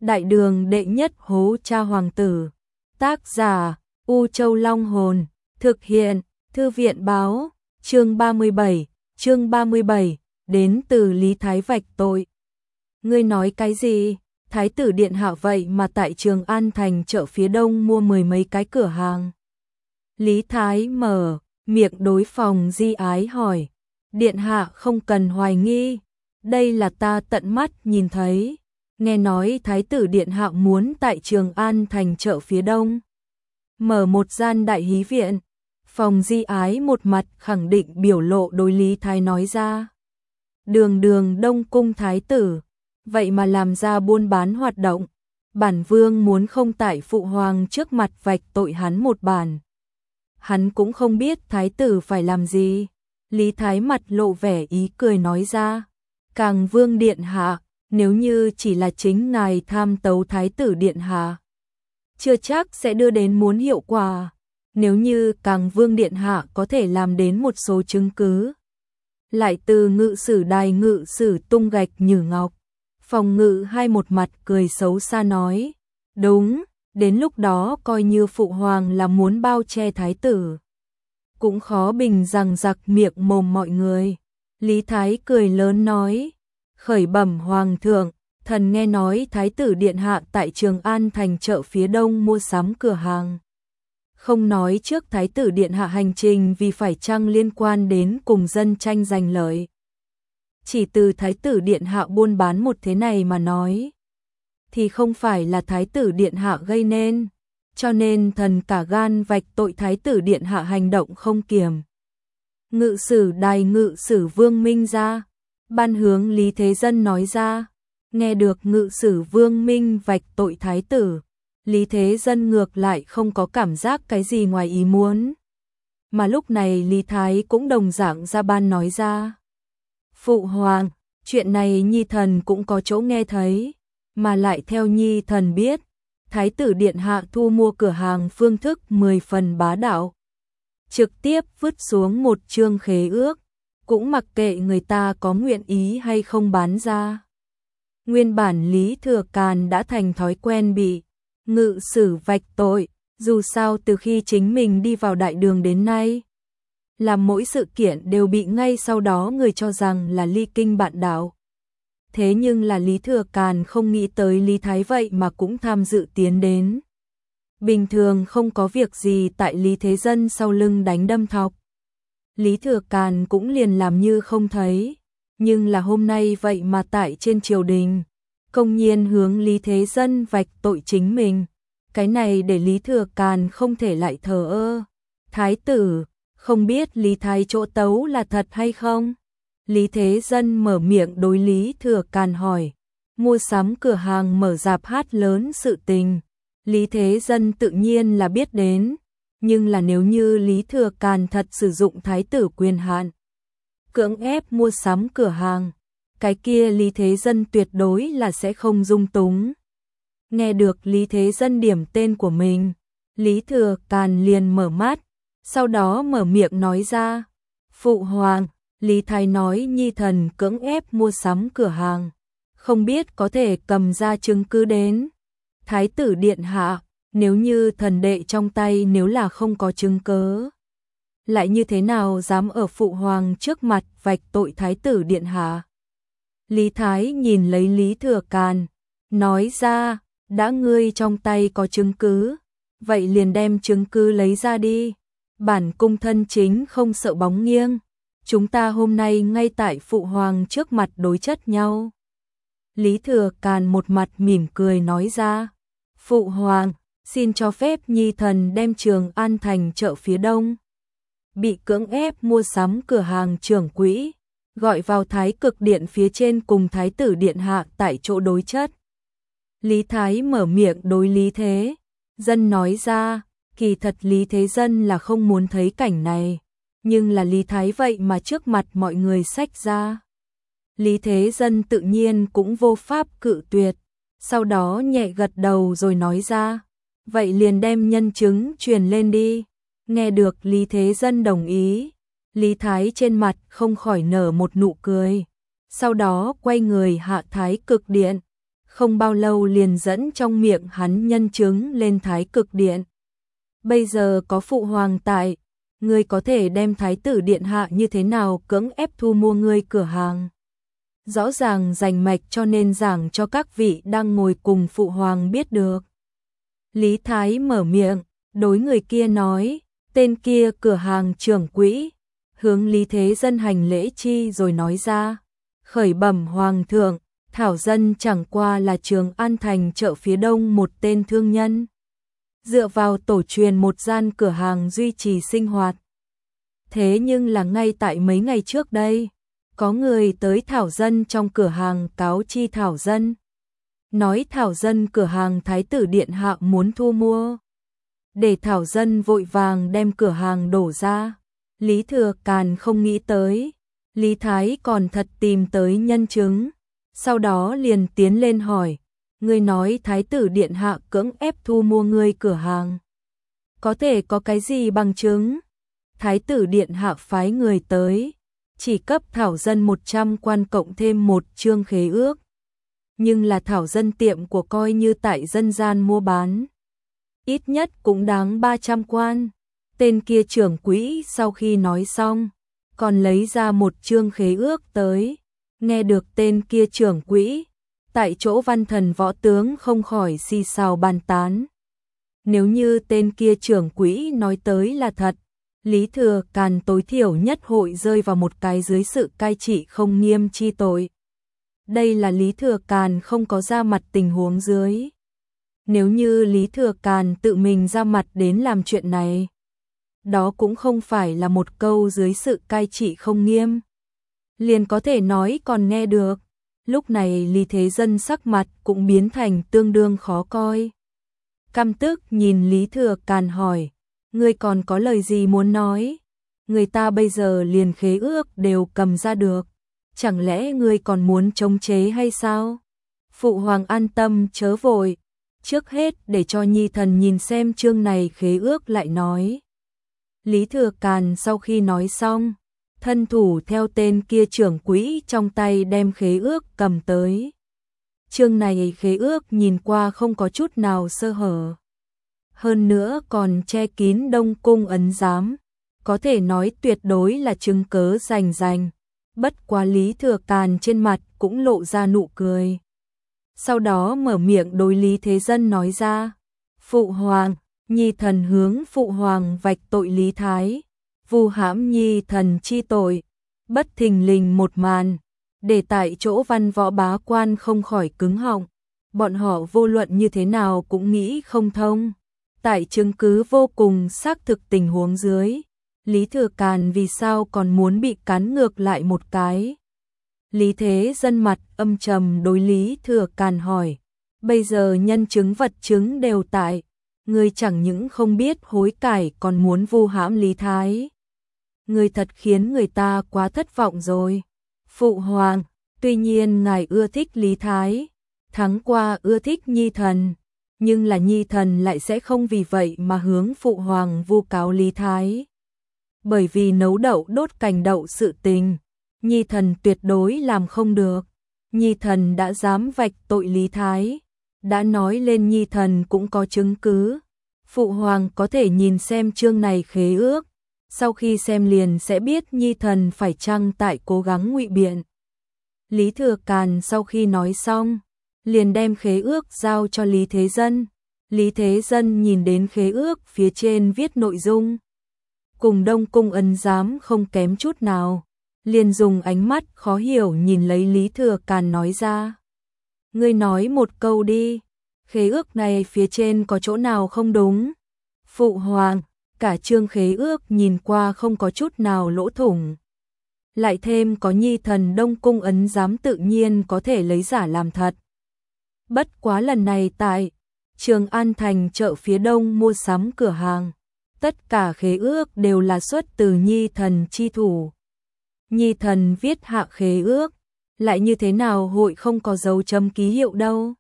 Đại đường đệ nhất hố cha hoàng tử. Tác giả U Châu Long Hồn. Thực hiện Thư viện Báo. Chương 37, đến từ Lý Thái vạch tội. Ngươi nói cái gì? Thái tử điện hạ vậy mà tại Trường An thành chợ phía đông mua 10 mấy cái cửa hàng. Lý Thái mở miệng đối Phòng Di Ái hỏi. Điện hạ không cần hoài nghi, đây là ta tận mắt nhìn thấy. Nghe nói Thái tử điện hạ muốn tại Trường An thành chợ phía đông mở một gian đại hí viện. Phòng Di Ái một mặt khẳng định biểu lộ đối Lý Thái nói ra. Đường Đông cung thái tử, vậy mà làm ra buôn bán hoạt động. Bản vương muốn không tại phụ hoàng trước mặt vạch tội hắn một bản. Hắn cũng không biết thái tử phải làm gì. Lý Thái mặt lộ vẻ ý cười nói ra. Càng vương điện hạ, nếu như chỉ là chính ngài tham tấu thái tử điện hạ, chưa chắc sẽ đưa đến muốn hiệu quả. Nếu như Càng vương điện hạ có thể làm đến một số chứng cứ, lại từ ngự sử đài ngự sử tung gạch như ngọc. Phòng Ngự Hai một mặt cười xấu xa nói. Đúng, đến lúc đó coi như phụ hoàng là muốn bao che thái tử, cũng khó bình rằng giặc miệng mồm mọi người. Lý Thái cười lớn nói. Khởi bẩm hoàng thượng, thần nghe nói thái tử điện hạ tại Trường An thành chợ phía đông mua sắm cửa hàng. Không nói trước thái tử điện hạ hành trình vì phải chăng liên quan đến cùng dân tranh giành lợi. Chỉ từ thái tử điện hạ buôn bán một thế này mà nói, thì không phải là thái tử điện hạ gây nên, cho nên thần cả gan vạch tội thái tử điện hạ hành động không kiểm. Ngự sử đài ngự sử Vương Minh ra, ban hướng Lý Thế Dân nói ra. Nghe được ngự sử Vương Minh vạch tội thái tử, Lý Thế Dân ngược lại không có cảm giác cái gì ngoài ý muốn. Mà lúc này Lý Thái cũng đồng dạng ra ban nói ra. Phụ hoàng, chuyện này nhi thần cũng có chỗ nghe thấy, mà lại theo nhi thần biết, thái tử điện hạ thu mua cửa hàng phương thức 10 phần bá đạo. Trực tiếp vứt xuống một chương khế ước, cũng mặc kệ người ta có nguyện ý hay không bán ra. Nguyên bản Lý Thừa Càn đã thành thói quen bị ngự sử vạch tội, dù sao từ khi chính mình đi vào đại đường đến nay, làm mỗi sự kiện đều bị ngay sau đó người cho rằng là ly kinh bạn đạo. Thế nhưng là Lý Thừa Càn không nghĩ tới Lý Thái vậy mà cũng tham dự tiến đến. Bình thường không có việc gì tại Lý Thế Dân sau lưng đánh đâm thọc, Lý Thừa Càn cũng liền làm như không thấy. Nhưng là hôm nay vậy mà tại trên triều đình, công nhiên hướng Lý Thế Dân vạch tội chính mình. Cái này để Lý Thừa Càn không thể lại thờ ơ. Thái tử, không biết Lý Thái chỗ tấu là thật hay không? Lý Thế Dân mở miệng đối Lý Thừa Càn hỏi. Mua sắm cửa hàng mở rạp hát lớn sự tình, Lý Thế Dân tự nhiên là biết đến. Nhưng là nếu như Lý Thừa Càn thật sử dụng thái tử quyền hạn, cưỡng ép mua sắm cửa hàng, cái kia Lý Thế Dân tuyệt đối là sẽ không dung túng. Nghe được Lý Thế Dân điểm tên của mình, Lý Thừa Càn liền mở mắt, sau đó mở miệng nói ra. Phụ hoàng, Lý Thái nói nhi thần cưỡng ép mua sắm cửa hàng, không biết có thể cầm ra chứng cứ đến. Thái tử điện hạ, nếu như thần đệ trong tay nếu là không có chứng cớ, lại như thế nào dám ở phụ hoàng trước mặt vạch tội thái tử điện hạ? Lý Thái nhìn lấy Lý Thừa Càn, nói ra, đã ngươi trong tay có chứng cứ, vậy liền đem chứng cứ lấy ra đi. Bản cung thân chính không sợ bóng nghiêng, chúng ta hôm nay ngay tại phụ hoàng trước mặt đối chất nhau. Lý Thừa Càn một mặt mỉm cười nói ra. Phụ hoàng, xin cho phép nhi thần đem Trường An thành chợ phía đông bị cưỡng ép mua sắm cửa hàng trưởng quỹ, gọi vào Thái Cực Điện phía trên cùng thái tử điện hạ tại chỗ đối chất. Lý Thái mở miệng đối Lý Thế Dân nói ra. Kỳ thật Lý Thế Dân là không muốn thấy cảnh này, nhưng là Lý Thái vậy mà trước mặt mọi người xách ra. Lý Thế Dân tự nhiên cũng vô pháp cự tuyệt, sau đó nhẹ gật đầu rồi nói ra. Vậy liền đem nhân chứng truyền lên đi. Nghe được Lý Thế Dân đồng ý, Lý Thái trên mặt không khỏi nở một nụ cười, sau đó quay người hạ Thái Cực Điện. không bao lâu liền dẫn trong miệng hắn nhân chứng lên Thái Cực Điện. Bây giờ có phụ hoàng tại, ngươi có thể đem Thái tử điện hạ như thế nào cưỡng ép thu mua ngươi cửa hàng. Rõ ràng rành mạch cho nên giảng cho các vị đang ngồi cùng phụ hoàng biết được. Lý Thái mở miệng, đối người kia nói, tên kia cửa hàng trưởng quỹ, hướng Lý Thế Dân hành lễ chi rồi nói ra, khởi bẩm hoàng thượng, Thảo Dân chẳng qua là Trường An thành chợ phía đông một tên thương nhân. Dựa vào tổ truyền một gian cửa hàng duy trì sinh hoạt. Thế nhưng là ngay tại mấy ngày trước đây, có người tới Thảo Dân trong cửa hàng cáo chi Thảo Dân. Nói Thảo Dân cửa hàng Thái tử điện hạ muốn thu mua. Để Thảo Dân vội vàng đem cửa hàng đổ ra. Lý Thừa Càn không nghĩ tới. Lý Thái còn thật tìm tới nhân chứng. Sau đó liền tiến lên hỏi. Ngươi nói Thái tử điện hạ cưỡng ép thu mua ngươi cửa hàng. Có thể có cái gì bằng chứng? Thái tử điện hạ phái người tới. Chỉ cấp Thảo Dân 100 quan cộng thêm một chương khế ước. Nhưng là Thảo Dân tiệm của coi như tại dân gian mua bán. Ít nhất cũng đáng 300 quan. Tên kia trưởng quỹ sau khi nói xong, còn lấy ra một chương khế ước tới. Nghe được tên kia trưởng quỹ, tại chỗ văn thần võ tướng không khỏi xì xào bàn tán. Nếu như tên kia trưởng quỹ nói tới là thật, Lý Thừa Càn tối thiểu nhất hội rơi vào một cái dưới sự cai trị không nghiêm chi tội. Đây là Lý Thừa Càn không có ra mặt tình huống dưới. Nếu như Lý Thừa Càn tự mình ra mặt đến làm chuyện này, đó cũng không phải là một câu dưới sự cai trị không nghiêm. Liền có thể nói còn nghe được. Lúc này Lý Thế Dân sắc mặt cũng biến thành tương đương khó coi. Căm tức nhìn Lý Thừa Càn hỏi, ngươi còn có lời gì muốn nói? Người ta bây giờ liền khế ước đều cầm ra được. Chẳng lẽ ngươi còn muốn chống chế hay sao? Phụ hoàng an tâm chớ vội. Trước hết để cho nhi thần nhìn xem chương này khế ước lại nói. Lý Thừa Càn sau khi nói xong, thân thủ theo tên kia trưởng quỹ trong tay đem khế ước cầm tới. Chương này khế ước nhìn qua không có chút nào sơ hở. Hơn nữa còn che kín Đông Cung ấn giám. Có thể nói tuyệt đối là chứng cớ rành. Bất quá Lý Thừa Càn trên mặt cũng lộ ra nụ cười. Sau đó mở miệng đối Lý Thế Dân nói ra. Phụ hoàng, nhi thần hướng phụ hoàng vạch tội Lý Thái. Vu hãm nhi thần chi tội. Bất thình lình một màn. Để tại chỗ văn võ bá quan không khỏi cứng họng. Bọn họ vô luận như thế nào cũng nghĩ không thông. Tại chứng cứ vô cùng xác thực tình huống dưới. Lý Thừa Càn vì sao còn muốn bị cắn ngược lại một cái? Lý Thế Dân mặt âm trầm đối Lý Thừa Càn hỏi. Bây giờ nhân chứng vật chứng đều tại. Ngươi chẳng những không biết hối cải còn muốn vu hãm Lý Thái. Ngươi thật khiến người ta quá thất vọng rồi. Phụ hoàng, tuy nhiên ngài ưa thích Lý Thái. Tháng qua ưa thích nhi thần. Nhưng là nhi thần lại sẽ không vì vậy mà hướng phụ hoàng vu cáo Lý Thái. Bởi vì nấu đậu đốt cành đậu sự tình, nhi thần tuyệt đối làm không được. Nhi thần đã dám vạch tội Lý Thái, đã nói lên nhi thần cũng có chứng cứ. Phụ hoàng có thể nhìn xem chương này khế ước, sau khi xem liền sẽ biết nhi thần phải chăng tại cố gắng ngụy biện. Lý Thừa Càn sau khi nói xong, liền đem khế ước giao cho Lý Thế Dân. Lý Thế Dân nhìn đến khế ước phía trên viết nội dung. Cùng Đông Cung ấn giám không kém chút nào. Liền dùng ánh mắt khó hiểu nhìn lấy Lý Thừa Càn nói ra. Ngươi nói một câu đi. Khế ước này phía trên có chỗ nào không đúng? Phụ hoàng, cả chương khế ước nhìn qua không có chút nào lỗ thủng. Lại thêm có nhi thần Đông Cung ấn giám tự nhiên có thể lấy giả làm thật. Bất quá lần này tại Trường An thành chợ phía đông mua sắm cửa hàng. Tất cả khế ước đều là xuất từ nhi thần chi thủ. Nhi thần viết hạ khế ước, lại như thế nào hội không có dấu chấm ký hiệu đâu.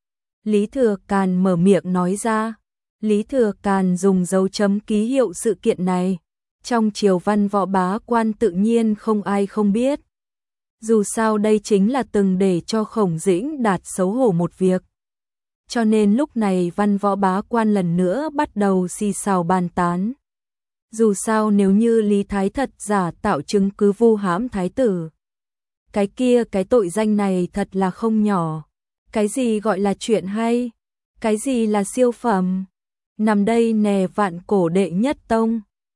Lý Thừa Càn mở miệng nói ra. Lý Thừa Càn dùng dấu chấm ký hiệu sự kiện này. Trong triều văn võ bá quan tự nhiên không ai không biết. Dù sao đây chính là từng để cho Khổng Dĩnh Đạt xấu hổ một việc. Cho nên lúc này văn võ bá quan lần nữa bắt đầu xì xào bàn tán. Dù sao nếu như Lý Thái thật giả tạo chứng cứ vu hãm thái tử, cái tội danh này thật là không nhỏ. Cái gì gọi là chuyện hay? Cái gì là siêu phẩm? Nằm đây nè vạn cổ đệ nhất tông.